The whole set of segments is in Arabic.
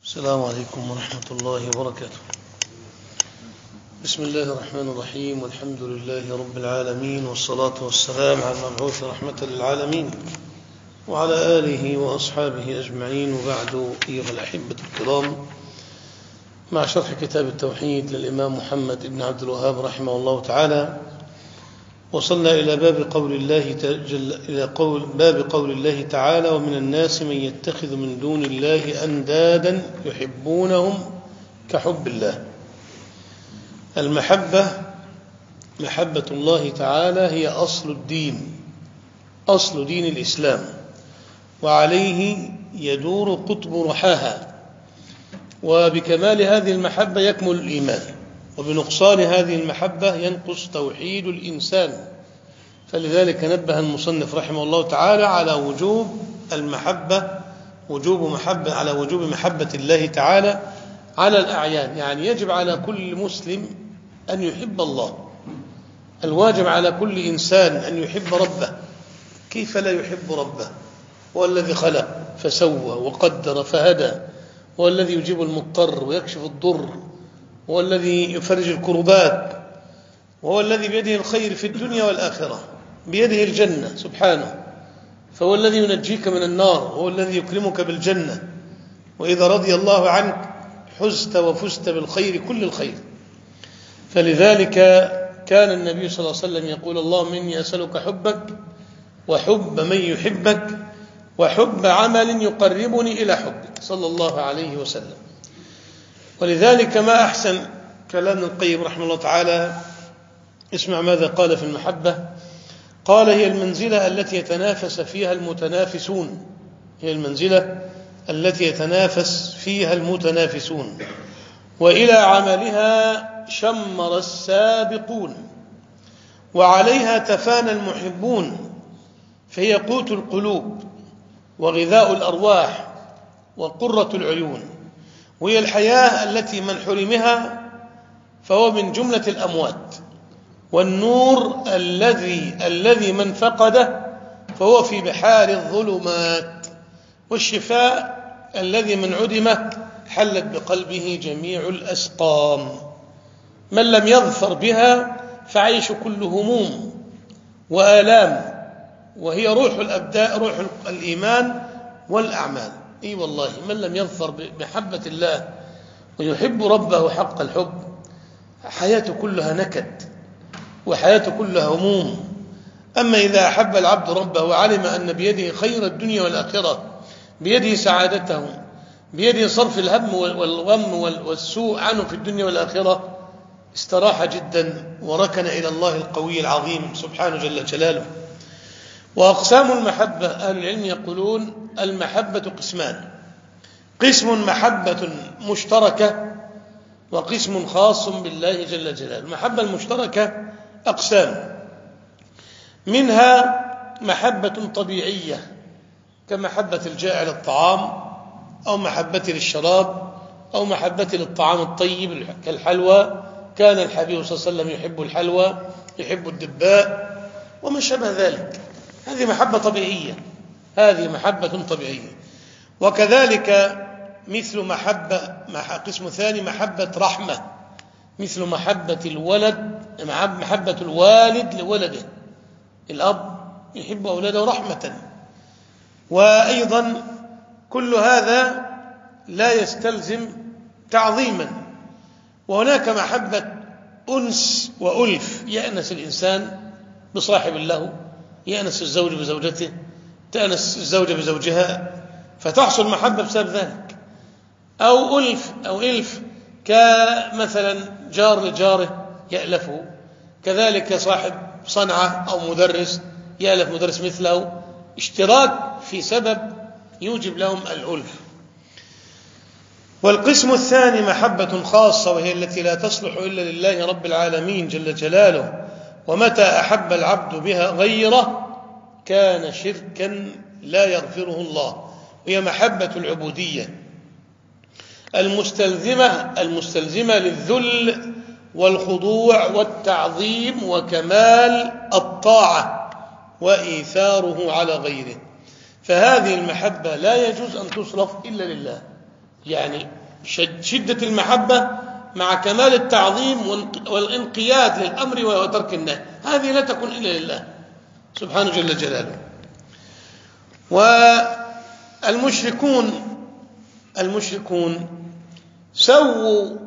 السلام عليكم ورحمة الله وبركاته. بسم الله الرحمن الرحيم، والحمد لله رب العالمين، والصلاة والسلام على المبعوث رحمة للعالمين وعلى آله وأصحابه أجمعين، وبعد. أيها الأحبة الكرام، مع شرح كتاب التوحيد للإمام محمد بن عبد الوهاب رحمه الله تعالى، وصلنا إلى باب قول الله تعالى: ومن الناس من يتخذ من دون الله أندادا يحبونهم كحب الله. المحبة، محبة الله تعالى، هي أصل الدين، أصل دين الإسلام، وعليه يدور قطب رحاها. وبكمال هذه المحبة يكمل الإيمان، وبنقصان هذه المحبة ينقص توحيد الإنسان. فلذلك نبه المصنف رحمه الله تعالى على وجوب المحبة، على وجوب محبة الله تعالى على الأعيان. يعني يجب على كل مسلم أن يحب الله، الواجب على كل إنسان أن يحب ربه. كيف لا يحب ربه؟ هو الذي خلق فسوى وقدر فهدى، هو الذي يجيب المضطر ويكشف الضر، هو الذي يفرج الكربات، وهو الذي بيده الخير في الدنيا والآخرة، بيده الجنة سبحانه. فهو الذي ينجيك من النار، هو الذي يكرمك بالجنة، وإذا رضي الله عنك حزت وفزت بالخير كل الخير. فلذلك كان النبي صلى الله عليه وسلم يقول: اللهم إني أسألك حبك وحب من يحبك وحب عمل يقربني إلى حبك، صلى الله عليه وسلم. ولذلك ما أحسن كلام القيم رحمه الله تعالى. اسمع ماذا قال في المحبة. قال: هي المنزلة التي يتنافس فيها المتنافسون، هي المنزلة التي يتنافس فيها المتنافسون، وإلى عملها شمر السابقون، وعليها تفانى المحبون، فهي قوت القلوب وغذاء الأرواح وقرة العيون، وهي الحياة التي من حرمها فهو من جملة الأموات، والنور الذي من فقده فهو في بحار الظلمات، والشفاء الذي من عدمه حلت بقلبه جميع الأسقام. من لم يظفر بها فعيش كل هموم وآلام، وهي روح الأبداء، روح الإيمان والأعمال. أي والله، من لم يظفر بمحبة الله ويحب ربه حق الحب، حياته كلها نكد وحياته كلها هموم. أما إذا أحب العبد ربه وعلم أن بيده خير الدنيا والآخرة، بيده سعادته، بيده صرف الهم والغم والسوء عنه في الدنيا والآخرة، استراح جدا وركن إلى الله القوي العظيم سبحانه جل جلاله. وأقسام المحبة، أهل العلم يقولون: المحبة قسمان: قسم محبة مشتركة، وقسم خاص بالله جل جلاله. المحبة المشتركة أقسام، منها محبة طبيعية كمحبة الجائع للطعام، أو محبة للشراب، أو محبة للطعام الطيب كالحلوى. كان الحبيب صلى الله عليه وسلم يحب الحلوى، يحب الدباء وما شابه ذلك. هذه محبة طبيعية، هذه محبة طبيعية. وكذلك مثل قسم ثاني محبة رحمة، مثل محبة الوالد لولده، الأب يحب أولاده رحمة. وأيضا كل هذا لا يستلزم تعظيما. وهناك محبة أنس وألف، يأنس الإنسان بصاحب له، يأنس الزوج بزوجته، تأنس الزوجة بزوجها، فتحصل محبة بسبب ذلك. أو ألف كمثلا جار لجاره يألفه، كذلك صاحب صنعة أو مدرس يألف مدرس مثله، اشتراك في سبب يوجب لهم الألف. والقسم الثاني محبة خاصة، وهي التي لا تصلح إلا لله رب العالمين جل جلاله، ومتى أحب العبد بها غيره كان شركا لا يغفره الله. هي محبة العبودية المستلزمة للذل والخضوع والتعظيم وكمال الطاعة وإيثاره على غيره. فهذه المحبة لا يجوز أن تصرف إلا لله، يعني شدة المحبة مع كمال التعظيم والانقياد للأمر وترك النهي، هذه لا تكون إلا لله سبحانه جل جلاله. والمشركون سووا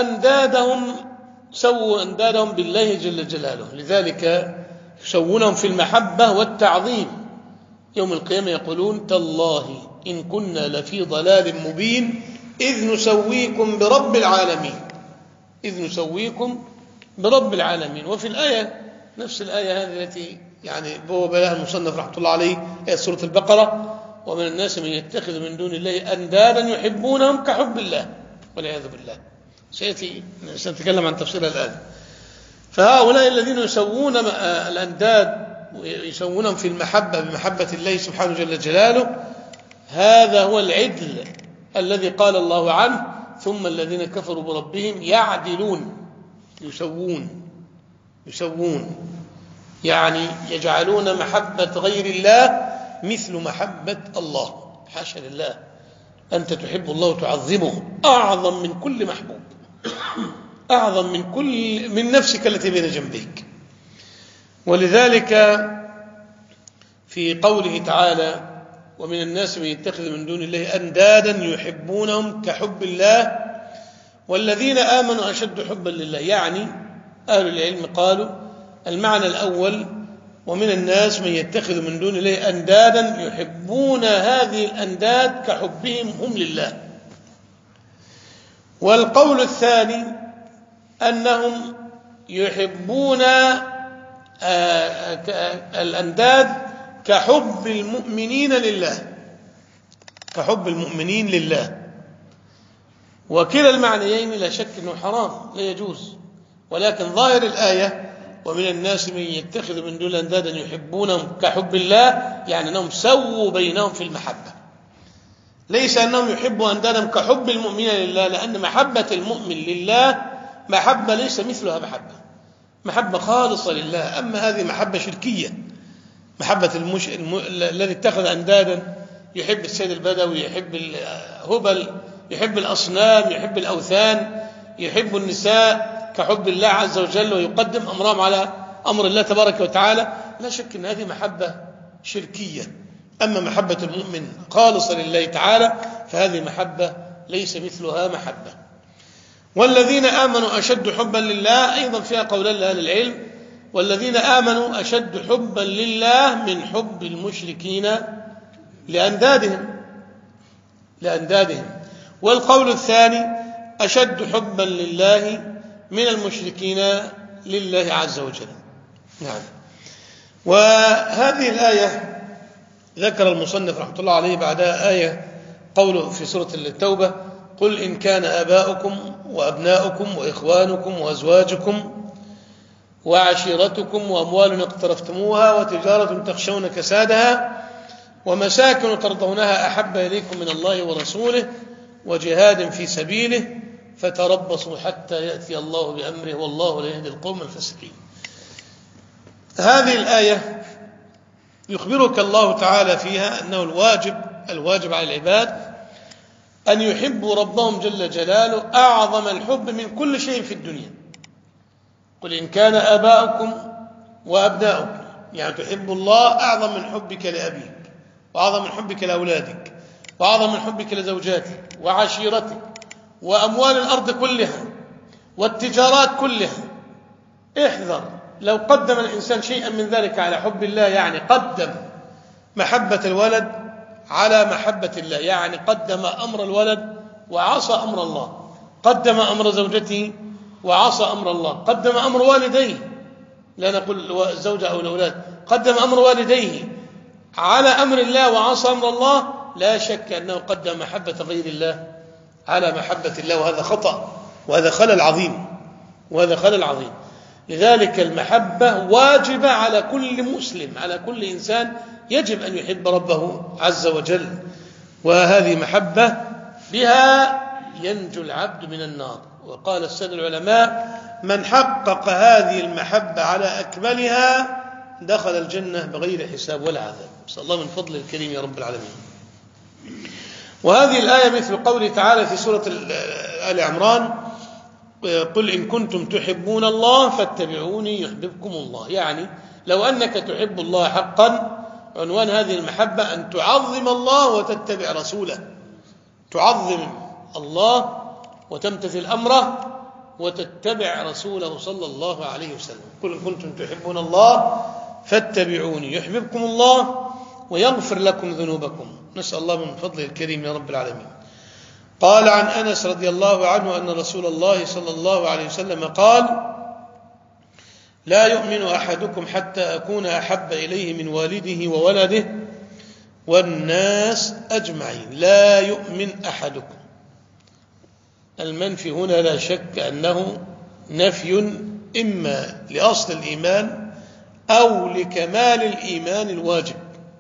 أندادهم بالله جل جلاله، لذلك يسوونهم في المحبة والتعظيم. يوم القيامة يقولون تالله إن كنا لفي ضلال مبين إذ نسويكم برب العالمين. وفي الآية نفس الآية هذه التي يعني بوب لها المصنف رحمة الله عليه، آية سورة البقرة: ومن الناس من يتخذ من دون الله أندادا يحبونهم كحب الله والعياذ بالله. سنتكلم عن تفصيلها الآن. فهؤلاء الذين يسوون الأنداد ويسوونهم في المحبة بمحبة الله سبحانه جل جلاله، هذا هو العدل الذي قال الله عنه: ثم الذين كفروا بربهم يعدلون. يسوون يعني يجعلون محبة غير الله مثل محبة الله. حاشا لله، أنت تحب الله وتعظمه أعظم من كل محبوب، أعظم من نفسك التي بين جنبيك. ولذلك في قوله تعالى: ومن الناس من يتخذ من دون الله أندادا يحبونهم كحب الله والذين آمنوا أشد حبا لله، يعني أهل العلم قالوا المعنى الأول: ومن الناس من يتخذ من دون الله أندادا يحبون هذه الأنداد كحبهم هم لله. والقول الثاني أنهم يحبون الأنداد كحب المؤمنين لله، وكلا المعنيين لا شك أنه حرام لا يجوز، ولكن ظاهر الآية: ومن الناس من يتخذ من دون أندادا يحبونهم كحب الله، يعني أنهم سووا بينهم في المحبة، ليس أنهم يحبوا أندادهم كحب المؤمنين لله، لأن محبة المؤمن لله محبة ليس مثلها محبة خالصة لله. أما هذه محبة شركية، محبة الذي اتخذ أندادا، يحب السيد البدوي، يحب الهبل، يحب الأصنام، يحب الأوثان، يحب النساء كحب الله عز وجل، ويقدم أمرهم على أمر الله تبارك وتعالى، لا شك أن هذه محبة شركية. أما محبة المؤمن خالصة لله تعالى فهذه محبة ليس مثلها محبة. والذين آمنوا أشد حبا لله أيضا فيها قولان لأهل العلم: والذين آمنوا أشد حبا لله من حب المشركين لأندادهم. والقول الثاني: أشد حبا لله من المشركين لله عز وجل. نعم. وهذه الآية ذكر المصنف رحمة الله عليه بعدها آية قوله في سورة التوبة: قل إن كان آباؤكم وأبناؤكم وإخوانكم وأزواجكم وعشيرتكم وأموال اقترفتموها وتجارة تخشون كسادها ومساكن ترضونها أحب إليكم من الله ورسوله وجهاد في سبيله فتربصوا حتى يأتي الله بأمره والله لا يهدي القوم الفاسقين. هذه الآية يخبرك الله تعالى فيها أنه الواجب على العباد أن يحبوا ربهم جل جلاله أعظم الحب من كل شيء في الدنيا. قل إن كان آباؤكم وأبناؤكم، يعني تحب الله أعظم من حبك لأبيك، وأعظم من حبك لأولادك، وأعظم من حبك لزوجاتك وعشيرتك وأموال الأرض كلها والتجارات كلها. احذر لو قدم الإنسان شيئا من ذلك على حب الله، يعني قدم محبة الولد على محبة الله، يعني قدم أمر الولد وعصى أمر الله، قدم أمر زوجته وعصى أمر الله، قدم أمر والديه، لا نقول الزوجة أو الأولاد، قدم أمر والديه على أمر الله وعصى أمر الله، لا شك أنه قدم محبة غير الله على محبة الله، وهذا خطأ وهذا خلل عظيم. لذلك المحبة واجبة على كل مسلم، على كل إنسان يجب أن يحب ربه عز وجل، وهذه محبة بها ينجو العبد من النار. وقال السادة العلماء: من حقق هذه المحبة على أكملها دخل الجنة بغير حساب ولا عذاب. نسأل الله من فضل الكريم يا رب العالمين. وهذه الآية مثل قوله تعالى في سورة آل عمران: قل إن كنتم تحبون الله فاتبعوني يحببكم الله. يعني لو أنك تحب الله حقا، عنوان هذه المحبة أن تعظم الله وتتبع رسوله، تعظم الله وتمتثل أمره وتتبع رسوله صلى الله عليه وسلم. قل إن كنتم تحبون الله فاتبعوني يحببكم الله ويغفر لكم ذنوبكم. نسأل الله من فضله الكريم يا رب العالمين. قال عن أنس رضي الله عنه أن رسول الله صلى الله عليه وسلم قال: لا يؤمن أحدكم حتى أكون أحب إليه من والده وولده والناس أجمعين. لا يؤمن أحدكم، المنفي هنا لا شك أنه نفي إما لأصل الإيمان أو لكمال الإيمان الواجب،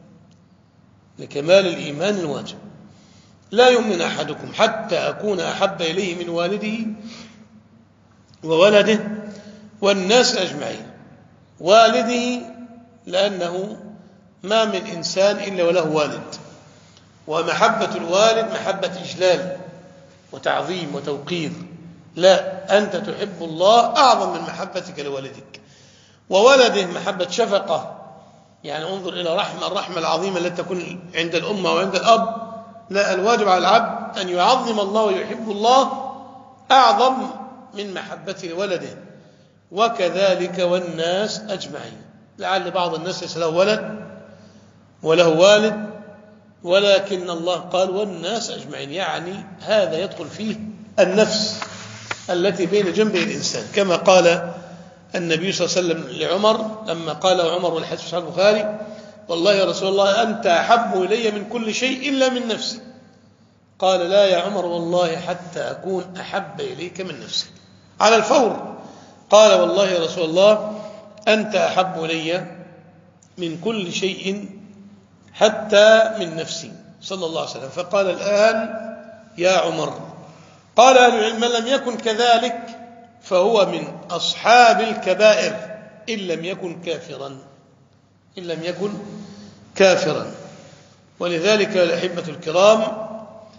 لكمال الإيمان الواجب. لا يؤمن أحدكم حتى أكون أحب إليه من والده وولده والناس أجمعين. والده لأنه ما من إنسان إلا وله والد، ومحبة الوالد محبة إجلال وتعظيم وتوقير. لا، أنت تحب الله أعظم من محبتك لوالدك. وولده محبة شفقة، يعني انظر إلى الرحمة العظيمة التي تكون عند الأمة وعند الأب. لا، الواجب على العبد أن يعظم الله ويحب الله أعظم من محبته لولده، وكذلك والناس أجمعين. لعل بعض الناس ليس له ولد وله والد، ولكن الله قال والناس أجمعين، يعني هذا يدخل فيه النفس التي بين جنبي الإنسان، كما قال النبي صلى الله عليه وسلم لعمر لما قال عمر، والحديث في صحيح البخاري: والله يا رسول الله أنت أحب إلي من كل شيء إلا من نفسي. قال: لا يا عمر، والله حتى أكون أحب إليك من نفسك. على الفور قال: والله يا رسول الله أنت أحب إلي من كل شيء حتى من نفسي صلى الله عليه وسلم. فقال: الآن يا عمر. قال أهل العلم: من لم يكن كذلك فهو من أصحاب الكبائر إن لم يكن كافرا، إن لم يكن كافرا. ولذلك الأحبة الكرام،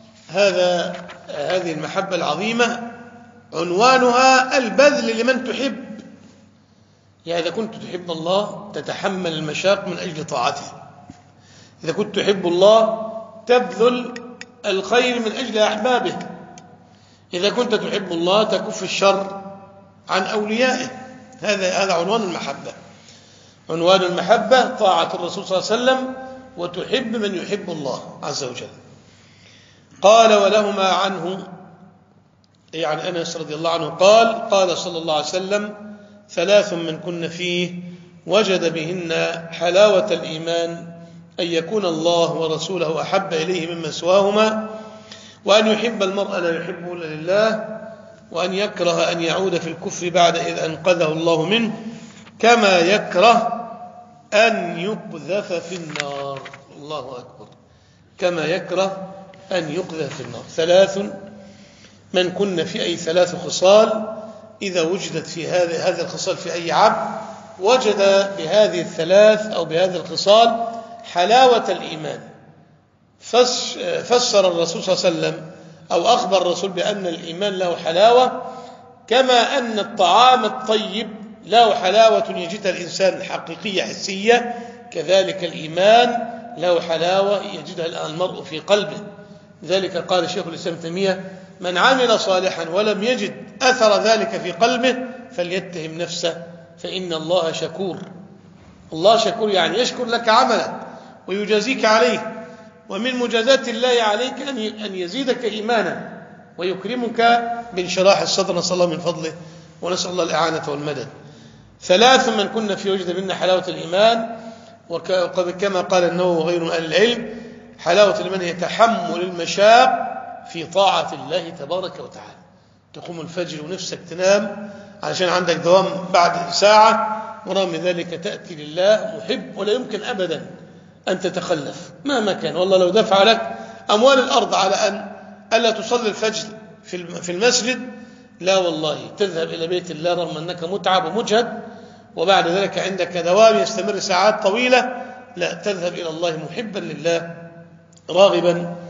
هذه المحبة العظيمة عنوانها البذل لمن تحب. يعني إذا كنت تحب الله تتحمل المشاق من أجل طاعته، إذا كنت تحب الله تبذل الخير من أجل أحبابه، إذا كنت تحب الله تكف الشر عن أوليائه. هذا عنوان المحبة. عنوان المحبة طاعة الرسول صلى الله عليه وسلم وتحب من يحب الله عز وجل. قال: ولهما عنه، يعني أنس رضي الله عنه قال: قال صلى الله عليه وسلم: ثلاث من كن فيه وجد بهن حلاوة الإيمان: أن يكون الله ورسوله أحب إليه مما سواهما، وأن يحب المرء لا يحبه إلا لله، وأن يكره أن يعود في الكفر بعد إذ أنقذه الله منه، كما يكره أن يقذف في النار. الله أكبر، كما يكره أن يقذف في النار. ثلاث من كن في أي ثلاث خصال إذا وجدت في هذه الخصال في أي عبد، وجد بهذه الثلاث أو بهذه الخصال حلاوة الإيمان. فسر الرسول صلى الله عليه وسلم أو أخبر الرسول بأن الإيمان له حلاوة، كما أن الطعام الطيب له حلاوة يجدها الإنسان حقيقية حسية، كذلك الإيمان له حلاوة يجدها المرء في قلبه. ذلك قال شيخ الإسلام ابن تيمية: من عمل صالحا ولم يجد أثر ذلك في قلبه فليتهم نفسه فإن الله شكور. الله شكور، يعني يشكر لك عملك ويجازيك عليه. ومن مجازات الله عليك أن يزيدك إيمانا ويكرمك بانشراح الصدر، نسأل الله من فضله ونسأل الله الإعانة والمدد. ثلاث من كنا في وجد منا حلاوة الإيمان، وكما قال النووي وغيره من أهل العلم: حلاوة الإيمان هي تحمل المشاق في طاعة الله تبارك وتعالى. تقوم الفجر ونفسك تنام علشان عندك دوام بعد ساعة، ورغم ذلك تأتي لله محب، ولا يمكن أبدا أن تتخلف مهما كان. والله لو دفع لك أموال الأرض على أن ألا تصلي الفجر في المسجد، لا والله تذهب إلى بيت الله رغم أنك متعب ومجهد، وبعد ذلك عندك دوام يستمر ساعات طويلة، لا، تذهب إلى الله محبا لله راغبا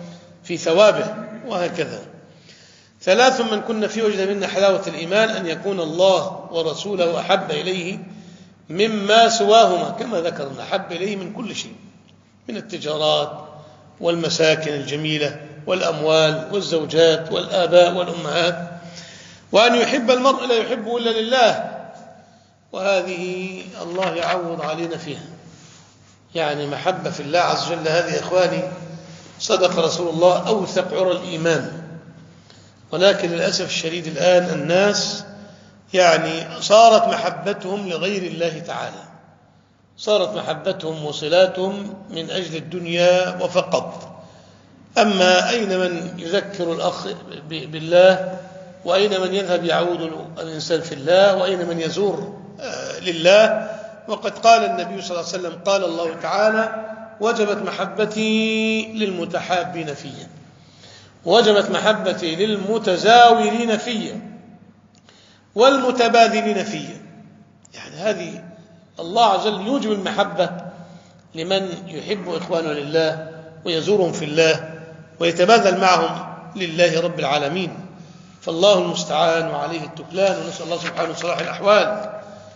في ثوابه، وهكذا. 3 من كن فيه وجد منا حلاوة الإيمان أن يكون الله ورسوله أحب إليه مما سواهما، كما ذكرنا أحب إليه من كل شيء، من التجارات والمساكن الجميلة والأموال والزوجات والآباء والأمهات، وأن يحب المرء لا يحبه إلا لله، وهذه الله يعوض علينا فيها. يعني محبة في الله عز وجل هذه يا إخواني صدق رسول الله أوثق عرى الإيمان. ولكن للأسف الشديد الآن الناس يعني صارت محبتهم لغير الله تعالى، صارت محبتهم وصلاتهم من أجل الدنيا وفقط. أما أين من يذكر الأخ بالله، وأين من يذهب يعود الإنسان في الله، وأين من يزور لله. وقد قال النبي صلى الله عليه وسلم قال الله تعالى وجبت محبتي للمتحابين فيا، وجبت محبتي للمتزاورين فيا والمتبادلين فيا. يعني هذه الله عز وجل يوجب المحبة لمن يحب إخوانه لله ويزورهم في الله ويتبادل معهم لله رب العالمين. فالله المستعان وعليه التكلان، ونسأل الله سبحانه صلاح الأحوال.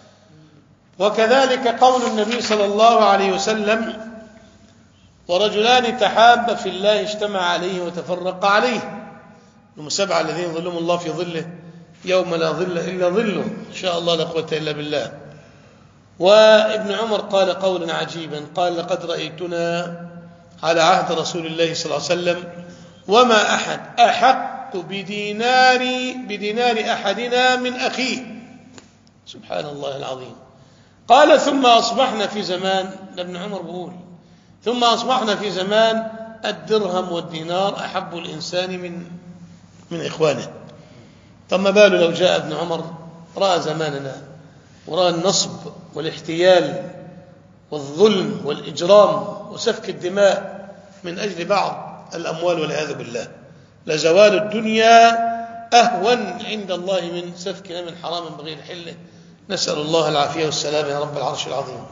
وكذلك قول النبي صلى الله عليه وسلم ورجلان تحابا في الله اجتمع عليه وتفرق عليه، هم 7 الذين ظلهم الله في ظله يوم لا ظل إلا ظله، إن شاء الله لا قوة إلا بالله. وابن عمر قال قولا عجيبا، قال لقد رأيتنا على عهد رسول الله صلى الله عليه وسلم وما أحد أحق بدينار أحدنا من أخيه. سبحان الله العظيم. قال ثم أصبحنا في زمان، ابن عمر بيقول ثم أصبحنا في زمان الدرهم والدينار أحب الإنسان من إخوانه. طب ما باله لو جاء ابن عمر رأى زماننا ورأى النصب والاحتيال والظلم والإجرام وسفك الدماء من أجل بعض الأموال والعياذ بالله، لزوال الدنيا أهون عند الله من سفك من حرام بغير حله. نسأل الله العافية والسلام يا رب العرش العظيم.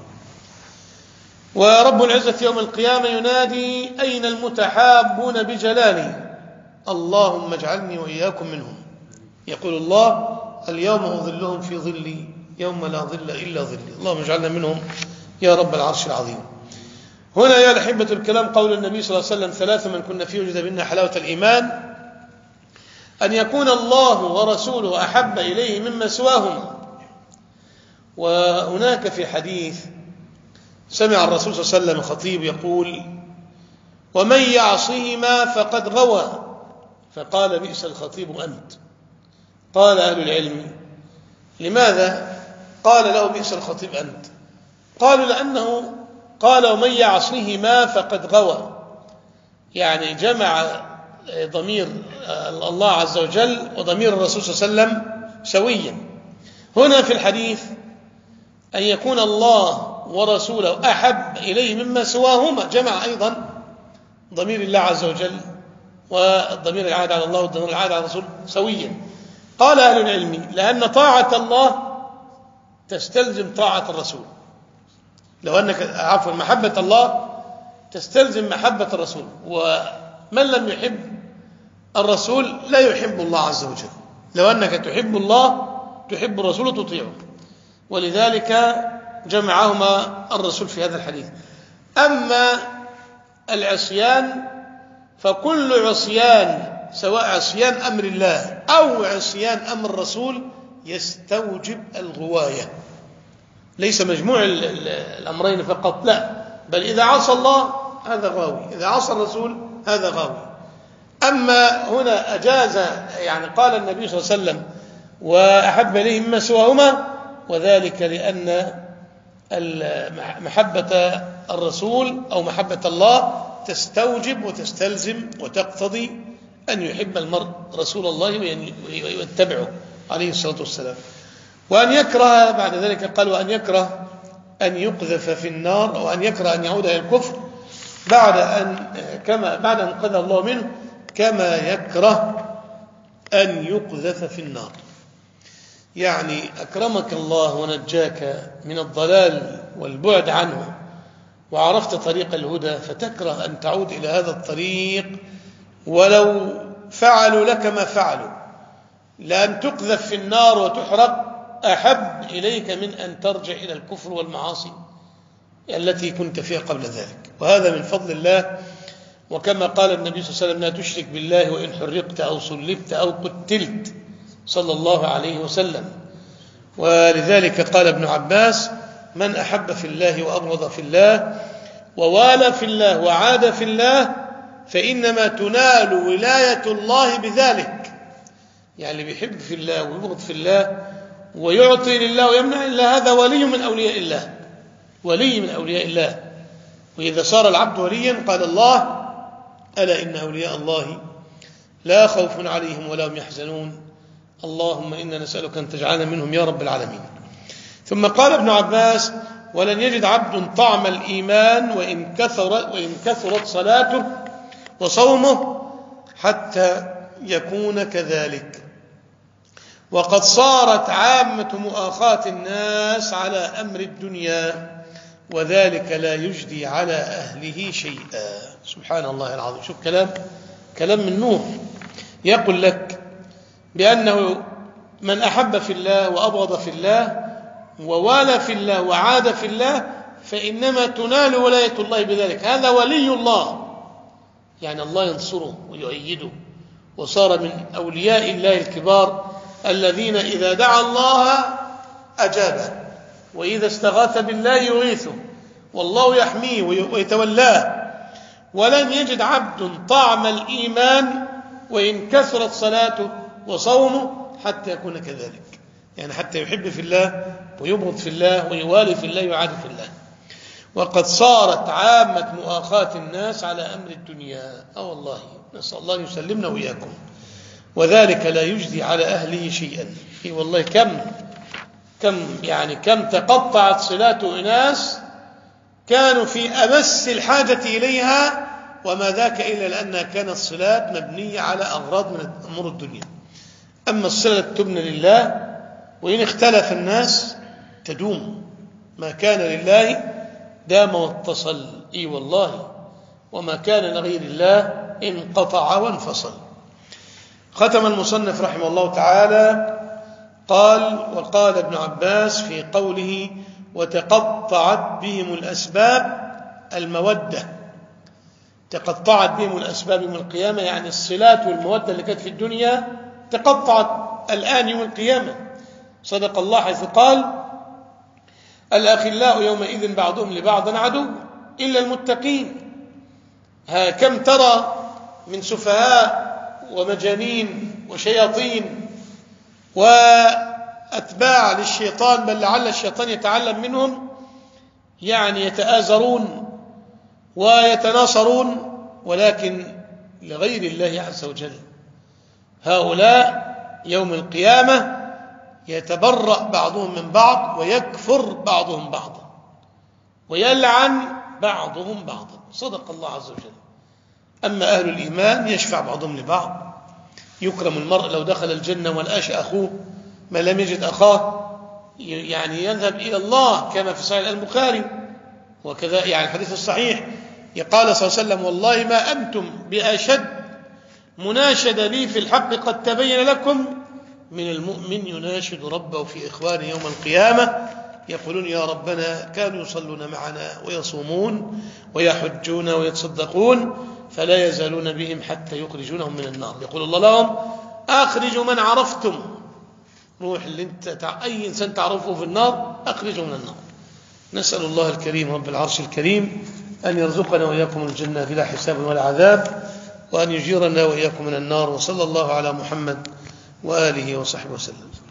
ورب العزة يوم القيامة ينادي أين المتحابون بجلالي، اللهم اجعلني وإياكم منهم. يقول الله اليوم أظلهم في ظلي يوم لا ظل إلا ظلي، اللهم اجعلنا منهم يا رب العرش العظيم. هنا يا الأحبة الكلام قول النبي صلى الله عليه وسلم 3 من كن فيه وجد منا حلاوة الإيمان أن يكون الله ورسوله أحب إليه مما سواهما. وهناك في حديث سمع الرسول صلى الله عليه وسلم خطيب يقول ومن يعصهما فقد غوى، فقال بئس الخطيب أنت. قال أهل العلم لماذا قال له بئس الخطيب أنت؟ قالوا لأنه قال ومن يعصهما فقد غوى، يعني جمع ضمير الله عز وجل وضمير الرسول صلى الله عليه وسلم سويا. هنا في الحديث أن يكون الله ورسوله أحب إليه مما سواهما، جمع أيضا ضمير الله عز وجل والضمير العائد على الله والضمير العائد على الرسول سويا. قال أهل العلم لأن طاعة الله تستلزم طاعة الرسول، لو أنك محبة الله تستلزم محبة الرسول، ومن لم يحب الرسول لا يحب الله عز وجل. لو أنك تحب الله تحب الرسول وتطيعه، ولذلك جمعهما الرسول في هذا الحديث. أما العصيان فكل عصيان سواء عصيان أمر الله أو عصيان أمر الرسول يستوجب الغواية، ليس مجموع الأمرين فقط، لا، بل إذا عصى الله هذا غاوي، إذا عصى الرسول هذا غاوي. أما هنا أجاز، يعني قال النبي صلى الله عليه وسلم وأحب إليه مما سواهما، وذلك لأن محبة الرسول أو محبة الله تستوجب وتستلزم وتقتضي أن يحب المرء رسول الله ويتبعه عليه الصلاة والسلام. وأن يكره بعد ذلك قال وأن يكره أن يقذف في النار، أو أن يكره أن يعود إلى الكفر بعد أن قذف الله منه، كما يكره أن يقذف في النار. يعني أكرمك الله ونجاك من الضلال والبعد عنه وعرفت طريق الهدى، فتكره أن تعود إلى هذا الطريق ولو فعلوا لك ما فعلوا لأن تقذف في النار وتحرق أحب إليك من أن ترجع إلى الكفر والمعاصي التي كنت فيها قبل ذلك. وهذا من فضل الله، وكما قال النبي صلى الله عليه وسلم: لا تشرك بالله وإن حرقت أو صلبت أو قتلت، صلى الله عليه وسلم. ولذلك قال ابن عباس: من أحب في الله وأبغض في الله ووالى في الله وعاد في الله فإنما تنال ولاية الله بذلك. يعني اللي بيحب في الله ويبغض في الله ويعطي لله ويمنع لله هذا ولي من أولياء الله، ولي من أولياء الله. وإذا صار العبد وليا قال الله: ألا إن أولياء الله لا خوف عليهم ولا هم يحزنون. اللهم إنا نسألك أن تجعلنا منهم يا رب العالمين. ثم قال ابن عباس: ولن يجد عبد طعم الإيمان وإن كثرت صلاته وصومه حتى يكون كذلك. وقد صارت عامة مؤاخاة الناس على أمر الدنيا وذلك لا يجدي على أهله شيئا. سبحان الله العظيم. شوف كلام من نوح يقول لك بأنه من أحب في الله وأبغض في الله ووالى في الله وعاد في الله فإنما تنال ولاية الله بذلك. هذا ولي الله، يعني الله ينصره ويؤيده، وصار من أولياء الله الكبار الذين إذا دعا الله أجابه، وإذا استغاث بالله يغيثه، والله يحميه ويتولاه. ولن يجد عبد طعم الإيمان وإن كثرت صلاته وصومه حتى يكون كذلك، يعني حتى يحب في الله ويبغض في الله ويوالي في الله ويعادي في الله. وقد صارت عامة مؤاخاة الناس على أمر الدنيا. والله نسأل الله أن يسلمنا وإياكم. وذلك لا يجدي على أهله شيئا. والله كم تقطعت صلات أناس كانوا في أمس الحاجة إليها، وما ذاك إلا لأنها كانت صلات مبنية على أغراض من أمور الدنيا. أما الصلة تبنى لله، وإن اختلف الناس تدوم. ما كان لله دام واتصل. والله وما كان لغير الله انقطع وانفصل. ختم المصنف رحمه الله تعالى وقال ابن عباس في قوله: وتقطعت بهم الأسباب، المودة تقطعت بهم الأسباب يوم القيامة، يعني الصلات والمودة اللي كانت في الدنيا تقطعت الآن يوم القيامة. صدق الله حيث قال: الأخلاء يومئذ بعضهم لبعض عدو إلا المتقين. كم ترى من سفهاء ومجانين وشياطين وأتباع للشيطان، بل لعل الشيطان يتعلم منهم، يعني يتآزرون ويتناصرون ولكن لغير الله عز وجل. هؤلاء يوم القيامة يتبرأ بعضهم من بعض ويكفر بعضهم بعضا ويلعن بعضهم بعضا. صدق الله عز وجل. أما أهل الإيمان يشفع بعضهم لبعض. يكرم المرء لو دخل الجنة ولقاش أخوه، ما لم يجد أخاه يعني يذهب إلى الله، كما في صحيح البخاري. وكذا يعني الحديث الصحيح قال صلى الله عليه وسلم: والله ما أنتم بأشد مناشد لي في الحق قد تبين لكم من المؤمن يناشد ربه في إخوانه يوم القيامة يقولون: يا ربنا كانوا يصلون معنا ويصومون ويحجون ويتصدقون فلا يزالون بهم حتى يخرجونهم من النار. يقول الله لهم: أخرجوا من عرفتم. روح اللي أي إنسان تعرفه في النار أخرجوا من النار. نسأل الله الكريم رب العرش الكريم أن يرزقنا وإياكم الجنة بلا حساب ولا عذاب، وأن يجيرنا وإياكم من النار. وصلى الله على محمد وآله وصحبه وسلم.